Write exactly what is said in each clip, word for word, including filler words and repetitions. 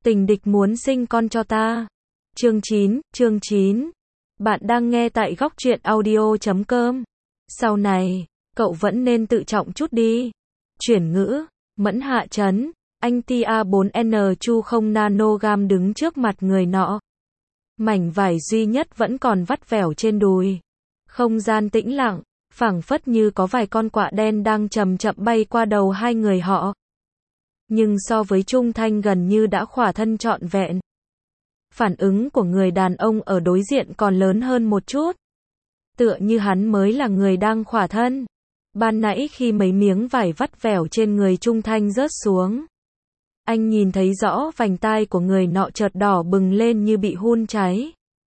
Tình địch muốn sinh con cho ta. Chương chín, chương chín. Bạn đang nghe tại góc truyện audio chấm com. Sau này, cậu vẫn nên tự trọng chút đi. Chuyển ngữ, Mẫn Hạ Trấn, anh T A bốn N Chu không nanogam đứng trước mặt người nọ. Mảnh vải duy nhất vẫn còn vắt vẻo trên đùi. Không gian tĩnh lặng, phảng phất như có vài con quạ đen đang chậm chậm bay qua đầu hai người họ. Nhưng so với Trung Thanh gần như đã khỏa thân trọn vẹn. Phản ứng của người đàn ông ở đối diện còn lớn hơn một chút. Tựa như hắn mới là người đang khỏa thân. Ban nãy khi mấy miếng vải vắt vẻo trên người Trung Thanh rớt xuống, anh nhìn thấy rõ vành tai của người nọ chợt đỏ bừng lên như bị hun cháy.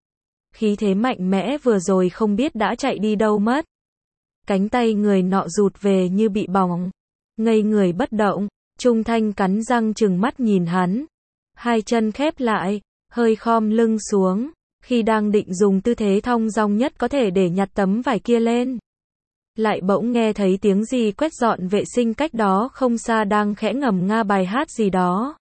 Khí thế mạnh mẽ vừa rồi không biết đã chạy đi đâu mất. Cánh tay người nọ rụt về như bị bỏng. Ngây người bất động, Trung Thanh cắn răng trừng mắt nhìn hắn. Hai chân khép lại, hơi khom lưng xuống, khi đang định dùng tư thế thong dong nhất có thể để nhặt tấm vải kia lên. Lại bỗng nghe thấy tiếng gì quét dọn vệ sinh cách đó không xa đang khẽ ngầm nga bài hát gì đó.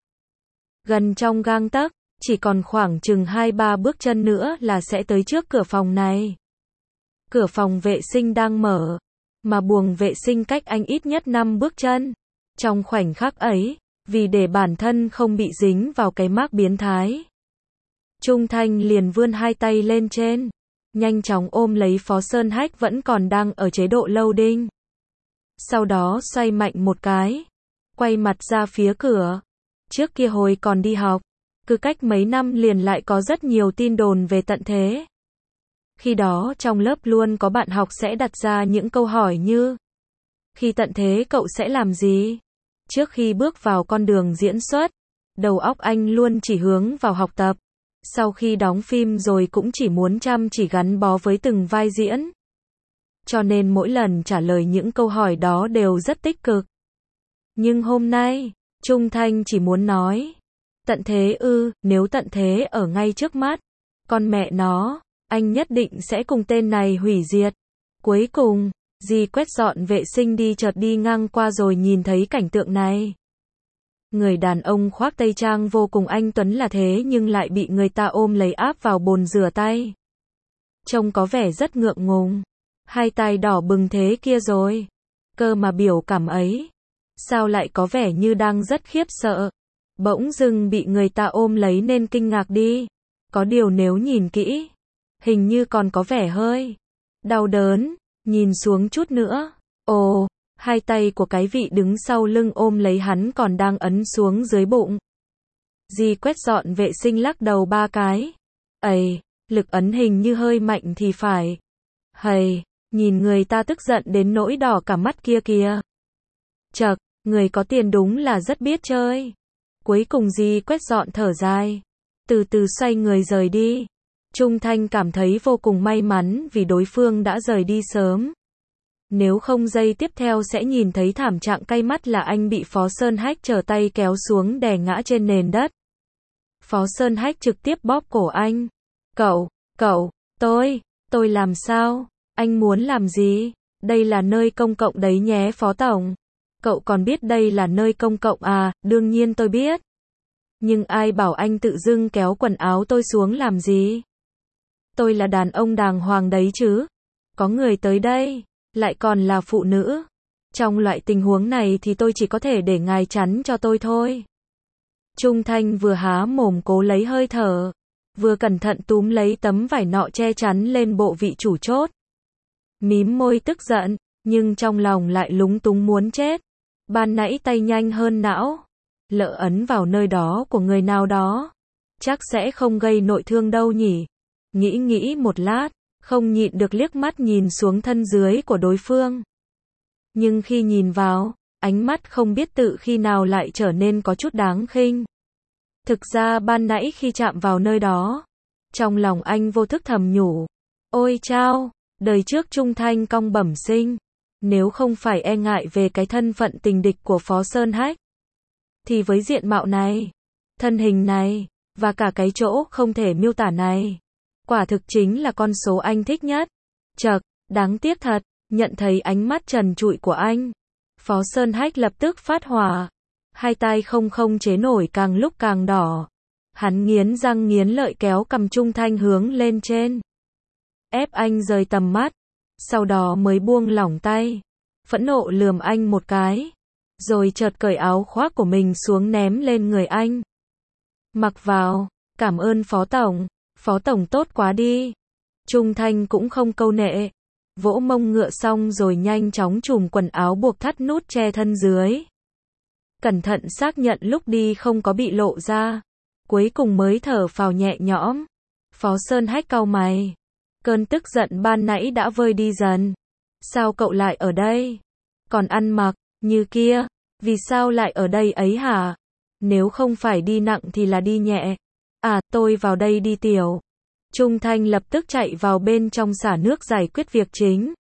Gần trong gang tấc, chỉ còn khoảng chừng hai ba bước chân nữa là sẽ tới trước cửa phòng này. Cửa phòng vệ sinh đang mở, mà buồng vệ sinh cách anh ít nhất năm bước chân. Trong khoảnh khắc ấy, vì để bản thân không bị dính vào cái mác biến thái, Trung Thanh liền vươn hai tay lên trên, nhanh chóng ôm lấy Phó Sơn Hách vẫn còn đang ở chế độ loading. Sau đó xoay mạnh một cái, quay mặt ra phía cửa. Trước kia hồi còn đi học, cứ cách mấy năm liền lại có rất nhiều tin đồn về tận thế. Khi đó trong lớp luôn có bạn học sẽ đặt ra những câu hỏi như: khi tận thế cậu sẽ làm gì? Trước khi bước vào con đường diễn xuất, đầu óc anh luôn chỉ hướng vào học tập. Sau khi đóng phim rồi cũng chỉ muốn chăm chỉ gắn bó với từng vai diễn. Cho nên mỗi lần trả lời những câu hỏi đó đều rất tích cực. Nhưng hôm nay, Trung Thanh chỉ muốn nói: tận thế ư, nếu tận thế ở ngay trước mắt, con mẹ nó, anh nhất định sẽ cùng tên này hủy diệt. Cuối cùng, dì quét dọn vệ sinh đi chợt đi ngang qua rồi nhìn thấy cảnh tượng này. Người đàn ông khoác tây trang vô cùng anh tuấn là thế nhưng lại bị người ta ôm lấy áp vào bồn rửa tay. Trông có vẻ rất ngượng ngùng. Hai tay đỏ bừng thế kia rồi. Cơ mà biểu cảm ấy, sao lại có vẻ như đang rất khiếp sợ. Bỗng dưng bị người ta ôm lấy nên kinh ngạc đi. Có điều nếu nhìn kỹ, hình như còn có vẻ hơi đau đớn. Nhìn xuống chút nữa, ồ, hai tay của cái vị đứng sau lưng ôm lấy hắn còn đang ấn xuống dưới bụng. Dì quét dọn vệ sinh lắc đầu ba cái. Ây, lực ấn hình như hơi mạnh thì phải. Hầy, nhìn người ta tức giận đến nỗi đỏ cả mắt kia kìa. Chậc, người có tiền đúng là rất biết chơi. Cuối cùng dì quét dọn thở dài, từ từ xoay người rời đi. Trung Thanh cảm thấy vô cùng may mắn vì đối phương đã rời đi sớm. Nếu không giây tiếp theo sẽ nhìn thấy thảm trạng cay mắt là anh bị Phó Sơn Hách trở tay kéo xuống đè ngã trên nền đất. Phó Sơn Hách trực tiếp bóp cổ anh. Cậu, cậu, tôi, tôi làm sao? Anh muốn làm gì? Đây là nơi công cộng đấy nhé Phó Tổng. Cậu còn biết đây là nơi công cộng à? Đương nhiên tôi biết. Nhưng ai bảo anh tự dưng kéo quần áo tôi xuống làm gì? Tôi là đàn ông đàng hoàng đấy chứ. Có người tới đây, lại còn là phụ nữ. Trong loại tình huống này thì tôi chỉ có thể để ngài chắn cho tôi thôi. Trung Thanh vừa há mồm cố lấy hơi thở, vừa cẩn thận túm lấy tấm vải nọ che chắn lên bộ vị chủ chốt. Mím môi tức giận, nhưng trong lòng lại lúng túng muốn chết. Ban nãy tay nhanh hơn não, lỡ ấn vào nơi đó của người nào đó, chắc sẽ không gây nội thương đâu nhỉ. Nghĩ nghĩ một lát, không nhịn được liếc mắt nhìn xuống thân dưới của đối phương. Nhưng khi nhìn vào, ánh mắt không biết tự khi nào lại trở nên có chút đáng khinh. Thực ra ban nãy khi chạm vào nơi đó, trong lòng anh vô thức thầm nhủ: ôi chao, đời trước Trung Thanh cong bẩm sinh. Nếu không phải e ngại về cái thân phận tình địch của Phó Sơn Hách, thì với diện mạo này, thân hình này, và cả cái chỗ không thể miêu tả này, quả thực chính là con số anh thích nhất. Chậc, đáng tiếc thật. Nhận thấy ánh mắt trần trụi của anh, Phó Sơn Hách lập tức phát hỏa. Hai tay không không chế nổi càng lúc càng đỏ. Hắn nghiến răng nghiến lợi kéo cầm Trung Thanh hướng lên trên. Ép anh rời tầm mắt. Sau đó mới buông lỏng tay. Phẫn nộ lườm anh một cái. Rồi chợt cởi áo khoác của mình xuống ném lên người anh. Mặc vào. Cảm ơn Phó Tổng. Phó Tổng tốt quá đi. Trung Thanh cũng không câu nệ. Vỗ mông ngựa xong rồi nhanh chóng trùm quần áo buộc thắt nút che thân dưới. Cẩn thận xác nhận lúc đi không có bị lộ ra. Cuối cùng mới thở phào nhẹ nhõm. Phó Sơn Hách cau mày. Cơn tức giận ban nãy đã vơi đi dần. Sao cậu lại ở đây? Còn ăn mặc như kia, vì sao lại ở đây ấy hả? Nếu không phải đi nặng thì là đi nhẹ. À, tôi vào đây đi tiểu. Trung Thanh lập tức chạy vào bên trong xả nước giải quyết việc chính.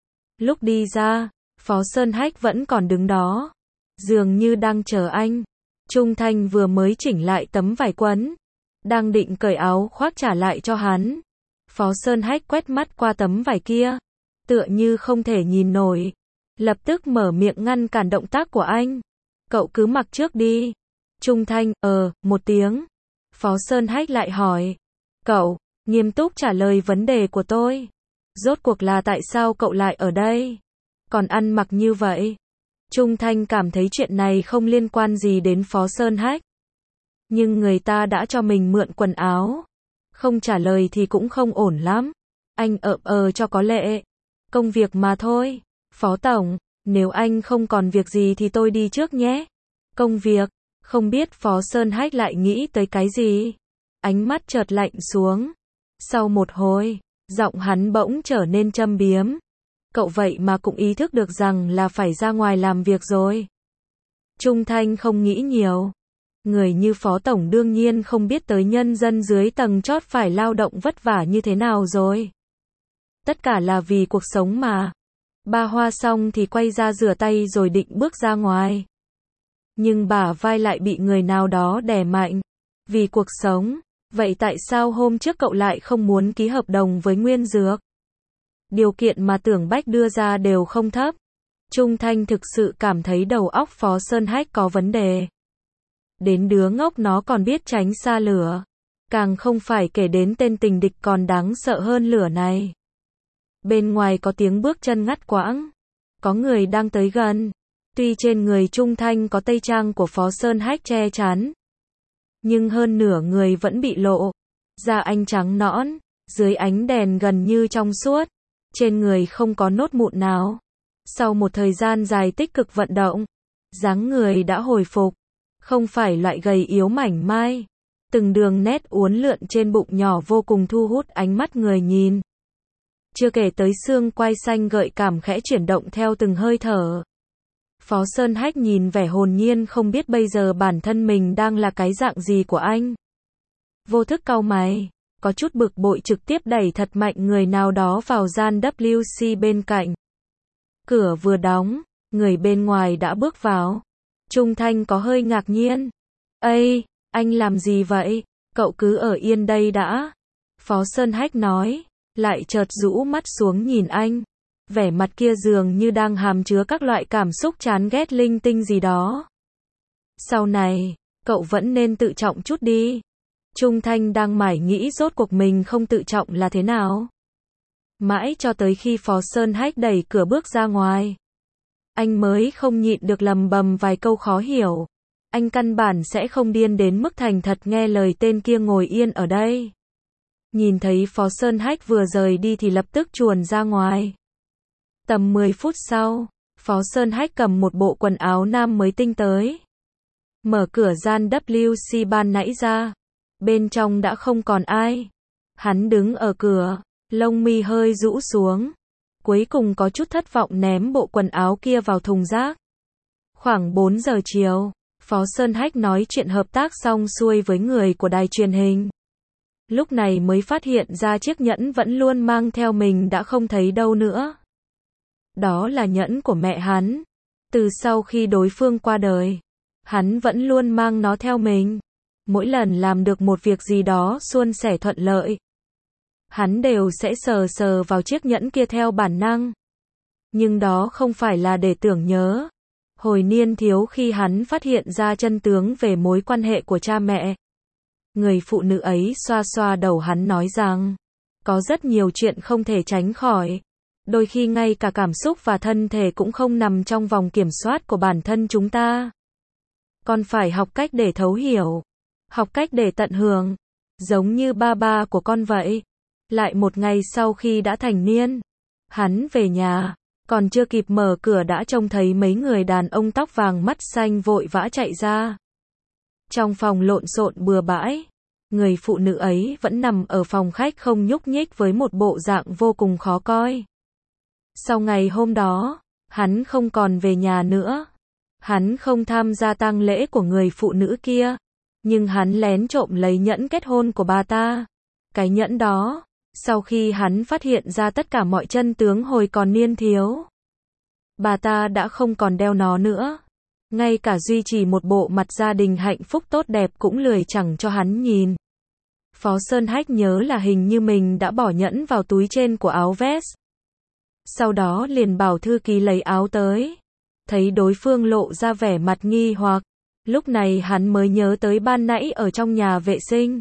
Lúc đi ra, Phó Sơn Hách vẫn còn đứng đó. Dường như đang chờ anh. Trung Thanh vừa mới chỉnh lại tấm vải quấn. Đang định cởi áo khoác trả lại cho hắn. Phó Sơn Hách quét mắt qua tấm vải kia. Tựa như không thể nhìn nổi. Lập tức mở miệng ngăn cản động tác của anh. Cậu cứ mặc trước đi. Trung Thanh, ờ, một tiếng. Phó Sơn Hách lại hỏi. Cậu, nghiêm túc trả lời vấn đề của tôi. Rốt cuộc là tại sao cậu lại ở đây? Còn ăn mặc như vậy? Trung Thanh cảm thấy chuyện này không liên quan gì đến Phó Sơn Hách. Nhưng người ta đã cho mình mượn quần áo. Không trả lời thì cũng không ổn lắm. Anh ợm ờ cho có lệ. Công việc mà thôi. Phó Tổng, nếu anh không còn việc gì thì tôi đi trước nhé. Công việc, không biết Phó Sơn Hách lại nghĩ tới cái gì. Ánh mắt chợt lạnh xuống. Sau một hồi, giọng hắn bỗng trở nên châm biếm. Cậu vậy mà cũng ý thức được rằng là phải ra ngoài làm việc rồi. Trung Thanh không nghĩ nhiều. Người như Phó Tổng đương nhiên không biết tới nhân dân dưới tầng chót phải lao động vất vả như thế nào rồi. Tất cả là vì cuộc sống mà. Ba hoa xong thì quay ra rửa tay rồi định bước ra ngoài. Nhưng bả vai lại bị người nào đó đè mạnh. Vì cuộc sống. Vậy tại sao hôm trước cậu lại không muốn ký hợp đồng với Nguyên Dược? Điều kiện mà Tưởng Bách đưa ra đều không thấp. Trung Thanh thực sự cảm thấy đầu óc Phó Sơn Hách có vấn đề. Đến đứa ngốc nó còn biết tránh xa lửa. Càng không phải kể đến tên tình địch còn đáng sợ hơn lửa này. Bên ngoài có tiếng bước chân ngắt quãng. Có người đang tới gần. Tuy trên người Trung Thanh có tây trang của Phó Sơn Hách che chắn. Nhưng hơn nửa người vẫn bị lộ. Da anh trắng nõn. Dưới ánh đèn gần như trong suốt. Trên người không có nốt mụn nào. Sau một thời gian dài tích cực vận động. Dáng người đã hồi phục. Không phải loại gầy yếu mảnh mai. Từng đường nét uốn lượn trên bụng nhỏ vô cùng thu hút ánh mắt người nhìn. Chưa kể tới xương quai xanh gợi cảm khẽ chuyển động theo từng hơi thở. Phó Sơn Hách nhìn vẻ hồn nhiên không biết bây giờ bản thân mình đang là cái dạng gì của anh. Vô thức cau mày, có chút bực bội trực tiếp đẩy thật mạnh người nào đó vào gian W C bên cạnh. Cửa vừa đóng, người bên ngoài đã bước vào. Trung Thanh có hơi ngạc nhiên. Ây, anh làm gì vậy? Cậu cứ ở yên đây đã. Phó Sơn Hách nói, lại chợt rũ mắt xuống nhìn anh. Vẻ mặt kia dường như đang hàm chứa các loại cảm xúc chán ghét linh tinh gì đó. Sau này, cậu vẫn nên tự trọng chút đi. Trung Thanh đang mải nghĩ rốt cuộc mình không tự trọng là thế nào. Mãi cho tới khi Phó Sơn Hách đẩy cửa bước ra ngoài. Anh mới không nhịn được lầm bầm vài câu khó hiểu. Anh căn bản sẽ không điên đến mức thành thật nghe lời tên kia ngồi yên ở đây. Nhìn thấy Phó Sơn Hách vừa rời đi thì lập tức chuồn ra ngoài. Tầm mười phút sau, Phó Sơn Hách cầm một bộ quần áo nam mới tinh tới. Mở cửa gian W C ban nãy ra. Bên trong đã không còn ai. Hắn đứng ở cửa, lông mi hơi rũ xuống. Cuối cùng có chút thất vọng ném bộ quần áo kia vào thùng rác. Khoảng bốn giờ chiều, Phó Sơn Hách nói chuyện hợp tác xong xuôi với người của đài truyền hình. Lúc này mới phát hiện ra chiếc nhẫn vẫn luôn mang theo mình đã không thấy đâu nữa. Đó là nhẫn của mẹ hắn. Từ sau khi đối phương qua đời, hắn vẫn luôn mang nó theo mình. Mỗi lần làm được một việc gì đó suôn sẻ thuận lợi, hắn đều sẽ sờ sờ vào chiếc nhẫn kia theo bản năng. Nhưng đó không phải là để tưởng nhớ. Hồi niên thiếu khi hắn phát hiện ra chân tướng về mối quan hệ của cha mẹ. Người phụ nữ ấy xoa xoa đầu hắn nói rằng, có rất nhiều chuyện không thể tránh khỏi. Đôi khi ngay cả cảm xúc và thân thể cũng không nằm trong vòng kiểm soát của bản thân chúng ta. Con phải học cách để thấu hiểu, học cách để tận hưởng, giống như ba ba của con vậy. Lại một ngày sau khi đã thành niên, hắn về nhà, còn chưa kịp mở cửa đã trông thấy mấy người đàn ông tóc vàng mắt xanh vội vã chạy ra. Trong phòng lộn xộn bừa bãi, người phụ nữ ấy vẫn nằm ở phòng khách không nhúc nhích với một bộ dạng vô cùng khó coi. Sau ngày hôm đó, hắn không còn về nhà nữa. Hắn không tham gia tang lễ của người phụ nữ kia, nhưng hắn lén trộm lấy nhẫn kết hôn của bà ta. Cái nhẫn đó, sau khi hắn phát hiện ra tất cả mọi chân tướng hồi còn niên thiếu, bà ta đã không còn đeo nó nữa. Ngay cả duy trì một bộ mặt gia đình hạnh phúc tốt đẹp cũng lười chẳng cho hắn nhìn. Phó Sơn Hách nhớ là hình như mình đã bỏ nhẫn vào túi trên của áo vest. Sau đó liền bảo thư ký lấy áo tới. Thấy đối phương lộ ra vẻ mặt nghi hoặc, lúc này hắn mới nhớ tới ban nãy ở trong nhà vệ sinh.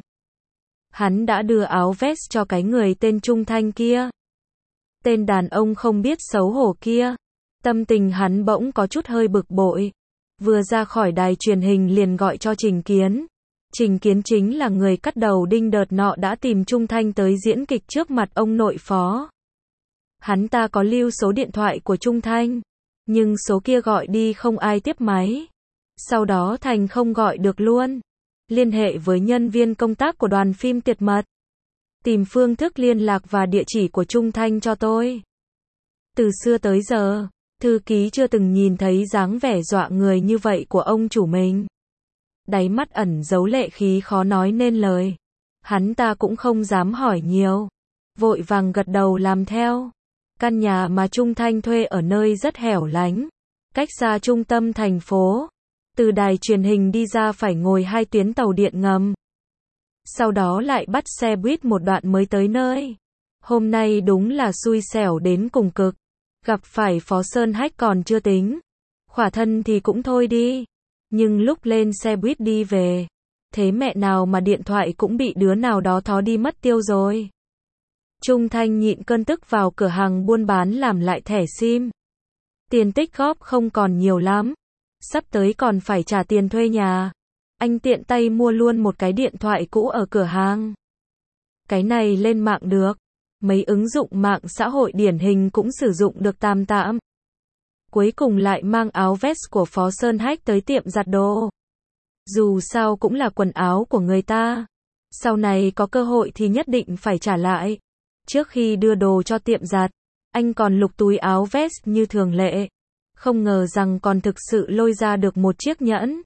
Hắn đã đưa áo vest cho cái người tên Trung Thanh kia. Tên đàn ông không biết xấu hổ kia. Tâm tình hắn bỗng có chút hơi bực bội. Vừa ra khỏi đài truyền hình liền gọi cho Trình Kiến. Trình Kiến chính là người cắt đầu đinh đợt nọ đã tìm Trung Thanh tới diễn kịch trước mặt ông nội phó. Hắn ta có lưu số điện thoại của Trung Thanh, nhưng số kia gọi đi không ai tiếp máy. Sau đó Thành không gọi được luôn. Liên hệ với nhân viên công tác của đoàn phim Tuyệt Mật. Tìm phương thức liên lạc và địa chỉ của Trung Thanh cho tôi. Từ xưa tới giờ, thư ký chưa từng nhìn thấy dáng vẻ dọa người như vậy của ông chủ mình. Đáy mắt ẩn giấu lệ khí khó nói nên lời. Hắn ta cũng không dám hỏi nhiều. Vội vàng gật đầu làm theo. Căn nhà mà Trung Thanh thuê ở nơi rất hẻo lánh, cách xa trung tâm thành phố. Từ đài truyền hình đi ra phải ngồi hai tuyến tàu điện ngầm. Sau đó lại bắt xe buýt một đoạn mới tới nơi. Hôm nay đúng là xui xẻo đến cùng cực. Gặp phải Phó Sơn Hách còn chưa tính. Khỏa thân thì cũng thôi đi. Nhưng lúc lên xe buýt đi về, thế mẹ nào mà điện thoại cũng bị đứa nào đó thó đi mất tiêu rồi. Trung Thanh nhịn cơn tức vào cửa hàng buôn bán làm lại thẻ sim. Tiền tích góp không còn nhiều lắm. Sắp tới còn phải trả tiền thuê nhà. Anh tiện tay mua luôn một cái điện thoại cũ ở cửa hàng. Cái này lên mạng được. Mấy ứng dụng mạng xã hội điển hình cũng sử dụng được tạm tạm. Cuối cùng lại mang áo vest của Phó Sơn Hách tới tiệm giặt đồ. Dù sao cũng là quần áo của người ta. Sau này có cơ hội thì nhất định phải trả lại. Trước khi đưa đồ cho tiệm giặt, anh còn lục túi áo vest như thường lệ. Không ngờ rằng còn thực sự lôi ra được một chiếc nhẫn.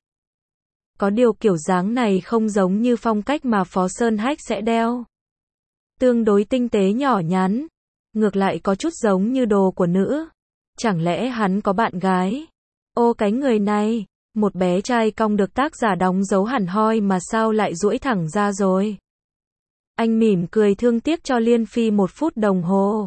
Có điều kiểu dáng này không giống như phong cách mà Phó Sơn Hách sẽ đeo. Tương đối tinh tế nhỏ nhắn. Ngược lại có chút giống như đồ của nữ. Chẳng lẽ hắn có bạn gái? Ô cái người này, một bé trai cong được tác giả đóng dấu hẳn hoi mà sao lại duỗi thẳng ra rồi. Anh mỉm cười thương tiếc cho Liên Phi một phút đồng hồ.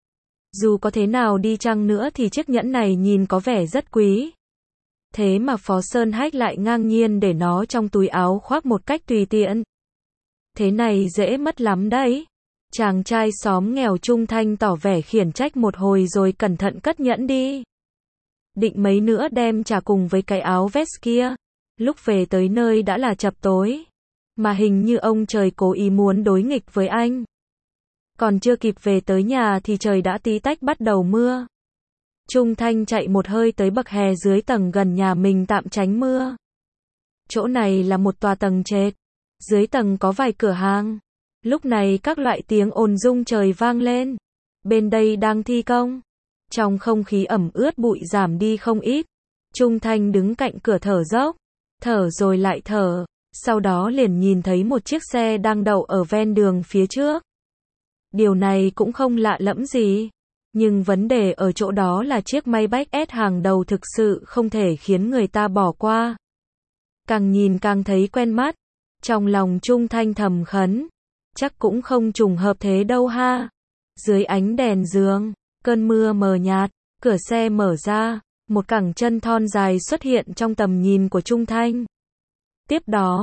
Dù có thế nào đi chăng nữa thì chiếc nhẫn này nhìn có vẻ rất quý. Thế mà Phó Sơn Hách lại ngang nhiên để nó trong túi áo khoác một cách tùy tiện. Thế này dễ mất lắm đấy. Chàng trai xóm nghèo Trung Thanh tỏ vẻ khiển trách một hồi rồi cẩn thận cất nhẫn đi. Định mấy nữa đem trả cùng với cái áo vest kia. Lúc về tới nơi đã là chập tối. Mà hình như ông trời cố ý muốn đối nghịch với anh. Còn chưa kịp về tới nhà thì trời đã tí tách bắt đầu mưa. Trung Thanh chạy một hơi tới bậc hè dưới tầng gần nhà mình tạm tránh mưa. Chỗ này là một tòa tầng trệt. Dưới tầng có vài cửa hàng. Lúc này các loại tiếng ồn rung trời vang lên. Bên đây đang thi công. Trong không khí ẩm ướt bụi giảm đi không ít. Trung Thanh đứng cạnh cửa thở dốc. Thở rồi lại thở. Sau đó liền nhìn thấy một chiếc xe đang đậu ở ven đường phía trước. Điều này cũng không lạ lẫm gì. Nhưng vấn đề ở chỗ đó là chiếc Maybach S hàng đầu thực sự không thể khiến người ta bỏ qua. Càng nhìn càng thấy quen mắt. Trong lòng Trung Thanh thầm khấn. Chắc cũng không trùng hợp thế đâu ha. Dưới ánh đèn giường, cơn mưa mờ nhạt, cửa xe mở ra, một cẳng chân thon dài xuất hiện trong tầm nhìn của Trung Thanh. Tiếp đó,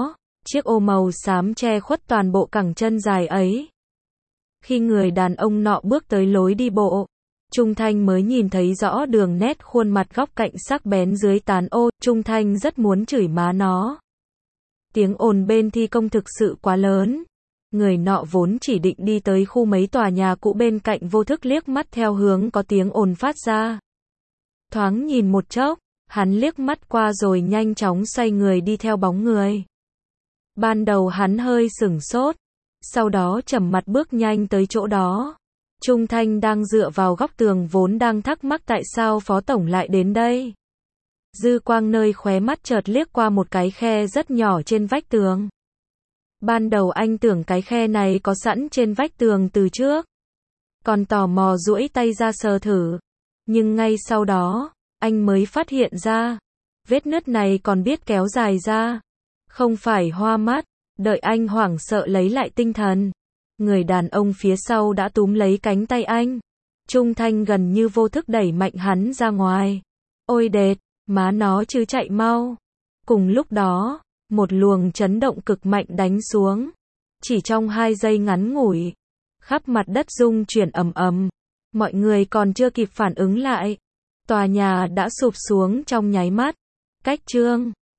chiếc ô màu xám che khuất toàn bộ cẳng chân dài ấy. Khi người đàn ông nọ bước tới lối đi bộ, Trung Thanh mới nhìn thấy rõ đường nét khuôn mặt góc cạnh sắc bén dưới tán ô. Trung Thanh rất muốn chửi má nó. Tiếng ồn bên thi công thực sự quá lớn. Người nọ vốn chỉ định đi tới khu mấy tòa nhà cũ bên cạnh vô thức liếc mắt theo hướng có tiếng ồn phát ra. Thoáng nhìn một chốc, hắn liếc mắt qua rồi nhanh chóng xoay người đi theo bóng người. Ban đầu hắn hơi sửng sốt, sau đó chậm mặt bước nhanh tới chỗ đó. Trung Thanh đang dựa vào góc tường vốn đang thắc mắc tại sao Phó Tổng lại đến đây. Dư quang nơi khóe mắt chợt liếc qua một cái khe rất nhỏ trên vách tường. Ban đầu anh tưởng cái khe này có sẵn trên vách tường từ trước. Còn tò mò duỗi tay ra sờ thử. Nhưng ngay sau đó, anh mới phát hiện ra, vết nứt này còn biết kéo dài ra. Không phải hoa mắt, đợi anh hoảng sợ lấy lại tinh thần. Người đàn ông phía sau đã túm lấy cánh tay anh. Trung Thanh gần như vô thức đẩy mạnh hắn ra ngoài. Ôi đệt, má nó chứ chạy mau. Cùng lúc đó, một luồng chấn động cực mạnh đánh xuống. Chỉ trong hai giây ngắn ngủi, khắp mặt đất rung chuyển ầm ầm. Mọi người còn chưa kịp phản ứng lại, tòa nhà đã sụp xuống trong nháy mắt. Cách chương